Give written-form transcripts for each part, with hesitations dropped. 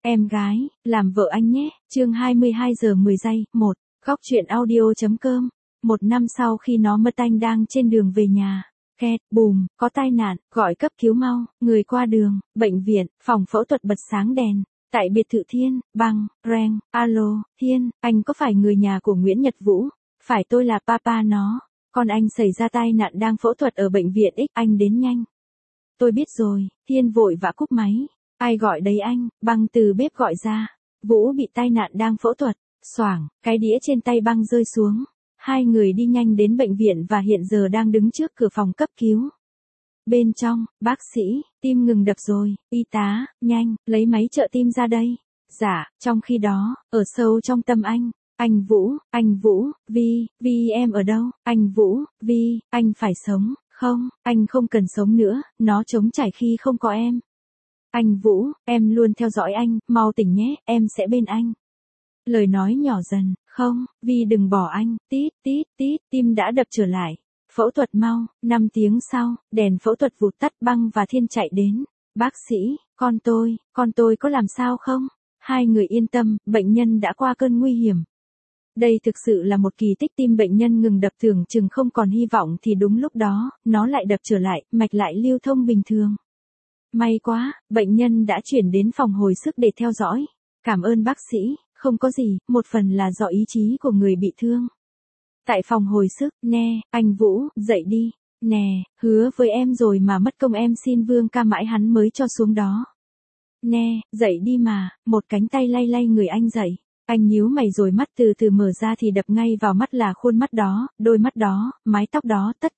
Em gái, làm vợ anh nhé. Chương 22 giờ 10 giây. 1. Góc truyện audio.com. Một năm sau khi nó mất anh đang trên đường về nhà. Két, bùm, có tai nạn, gọi cấp cứu mau, người qua đường, bệnh viện, phòng phẫu thuật bật sáng đèn. Tại biệt thự Thiên, băng, reng, alo, Thiên, anh có phải người nhà của Nguyễn Nhật Vũ? Phải, tôi là papa nó. Con anh xảy ra tai nạn đang phẫu thuật ở bệnh viện X, anh đến nhanh. Tôi biết rồi. Thiên vội vã cúp máy. Ai gọi đấy anh? Băng từ bếp gọi ra. Vũ bị tai nạn đang phẫu thuật. Xoảng, cái đĩa trên tay băng rơi xuống. Hai người đi nhanh đến bệnh viện và hiện giờ đang đứng trước cửa phòng cấp cứu. Bên trong, bác sĩ, tim ngừng đập rồi, y tá, nhanh, lấy máy trợ tim ra đây. Dạ, trong khi đó, ở sâu trong tâm anh Vũ, Vi em ở đâu? Anh Vũ, Vi, anh phải sống, không, anh không cần sống nữa, nó trống trải khi không có em. Anh Vũ, em luôn theo dõi anh, mau tỉnh nhé, em sẽ bên anh. Lời nói nhỏ dần, không, Vi đừng bỏ anh, tít, tít, tít, tim đã đập trở lại. Phẫu thuật mau. 5 tiếng sau, đèn phẫu thuật vụt tắt, Băng và Thiên chạy đến. Bác sĩ, con tôi có làm sao không? Hai người yên tâm, bệnh nhân đã qua cơn nguy hiểm. Đây thực sự là một kỳ tích, tim bệnh nhân ngừng đập, tưởng chừng không còn hy vọng thì đúng lúc đó, nó lại đập trở lại, mạch lại lưu thông bình thường. May quá, bệnh nhân đã chuyển đến phòng hồi sức để theo dõi. Cảm ơn bác sĩ, không có gì, một phần là do ý chí của người bị thương. Tại phòng hồi sức, nè, anh Vũ, dậy đi. Nè, hứa với em rồi mà mất công, em xin Vương ca mãi hắn mới cho xuống đó. Nè, dậy đi mà, một cánh tay lay lay người anh dậy. Anh nhíu mày rồi mắt từ từ mở ra thì đập ngay vào mắt là khuôn mắt đó, đôi mắt đó, mái tóc đó, tất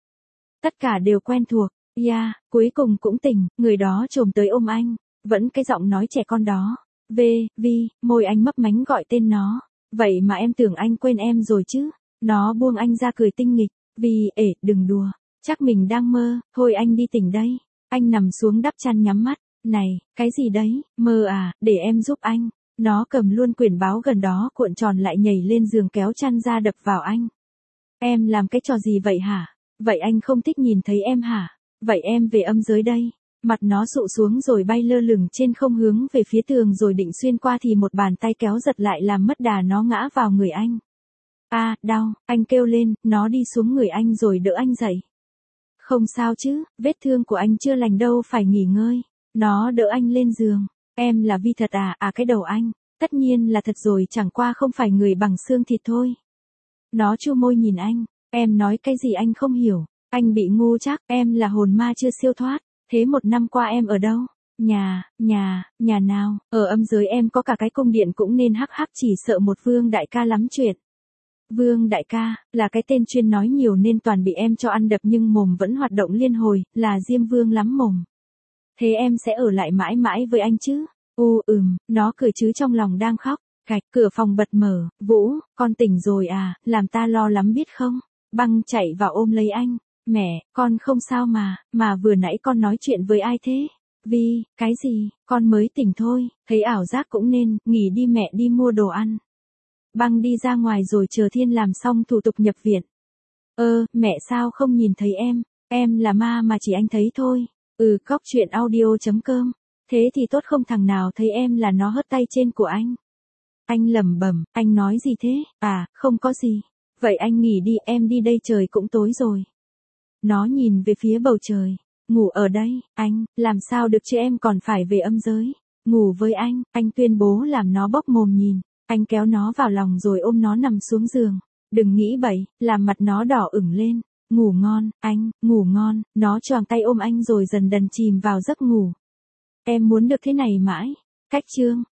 cả đều quen thuộc. Yeah, cuối cùng cũng tỉnh, người đó chồm tới ôm anh, vẫn cái giọng nói trẻ con đó. Vi, môi anh mấp mánh gọi tên nó. Vậy mà em tưởng anh quên em rồi chứ. Nó buông anh ra cười tinh nghịch. Vi, đừng đùa, chắc mình đang mơ, thôi anh đi tỉnh đây. Anh nằm xuống đắp chăn nhắm mắt. Này, cái gì đấy, mơ à, để em giúp anh. Nó cầm luôn quyển báo gần đó cuộn tròn lại, nhảy lên giường kéo chăn ra đập vào anh. Em làm cái trò gì vậy hả? Vậy anh không thích nhìn thấy em hả? Vậy em về âm giới đây. Mặt nó sụ xuống rồi bay lơ lửng trên không hướng về phía tường, rồi định xuyên qua thì một bàn tay kéo giật lại làm mất đà, nó ngã vào người anh. À, đau, anh kêu lên, nó đi xuống người anh rồi đỡ anh dậy. Không sao chứ, vết thương của anh chưa lành đâu, phải nghỉ ngơi. Nó đỡ anh lên giường. Em là Vi thật à? À, cái đầu anh, tất nhiên là thật rồi, chẳng qua không phải người bằng xương thịt thôi. Nó chu môi nhìn anh. Em nói cái gì anh không hiểu. Anh bị ngu chắc, em là hồn ma chưa siêu thoát. Thế một năm qua em ở đâu? Nhà nào? Ở âm giới em có cả cái cung điện cũng nên hắc, chỉ sợ một Vương đại ca lắm chuyện. Vương đại ca, là cái tên chuyên nói nhiều nên toàn bị em cho ăn đập nhưng mồm vẫn hoạt động liên hồi, là Diêm Vương lắm mồm. Thế em sẽ ở lại mãi mãi với anh chứ? Nó cười chứ trong lòng đang khóc. Cạch, cửa phòng bật mở. Vũ, con tỉnh rồi à, làm ta lo lắm biết không? Băng chạy vào ôm lấy anh. Mẹ, con không sao mà vừa nãy con nói chuyện với ai thế? Vi, cái gì, con mới tỉnh thôi, thấy ảo giác cũng nên, nghỉ đi mẹ đi mua đồ ăn. Băng đi ra ngoài rồi chờ Thiên làm xong thủ tục nhập viện. Mẹ sao không nhìn thấy em là ma mà chỉ anh thấy thôi. Góc truyện audio.com. Thế thì tốt, không thằng nào thấy em là nó hất tay trên của anh. Anh lẩm bẩm, anh nói gì thế? À, không có gì. Vậy anh nghỉ đi, em đi đây, trời cũng tối rồi. Nó nhìn về phía bầu trời. Ngủ ở đây, anh, làm sao được chứ, em còn phải về âm giới. Ngủ với anh tuyên bố, làm nó bốc mồm nhìn. Anh kéo nó vào lòng rồi ôm nó nằm xuống giường. Đừng nghĩ bậy, làm mặt nó đỏ ửng lên. Ngủ ngon, anh, ngủ ngon. Nó choàng tay ôm anh rồi dần dần chìm vào giấc ngủ. Em muốn được thế này mãi. Cách chương.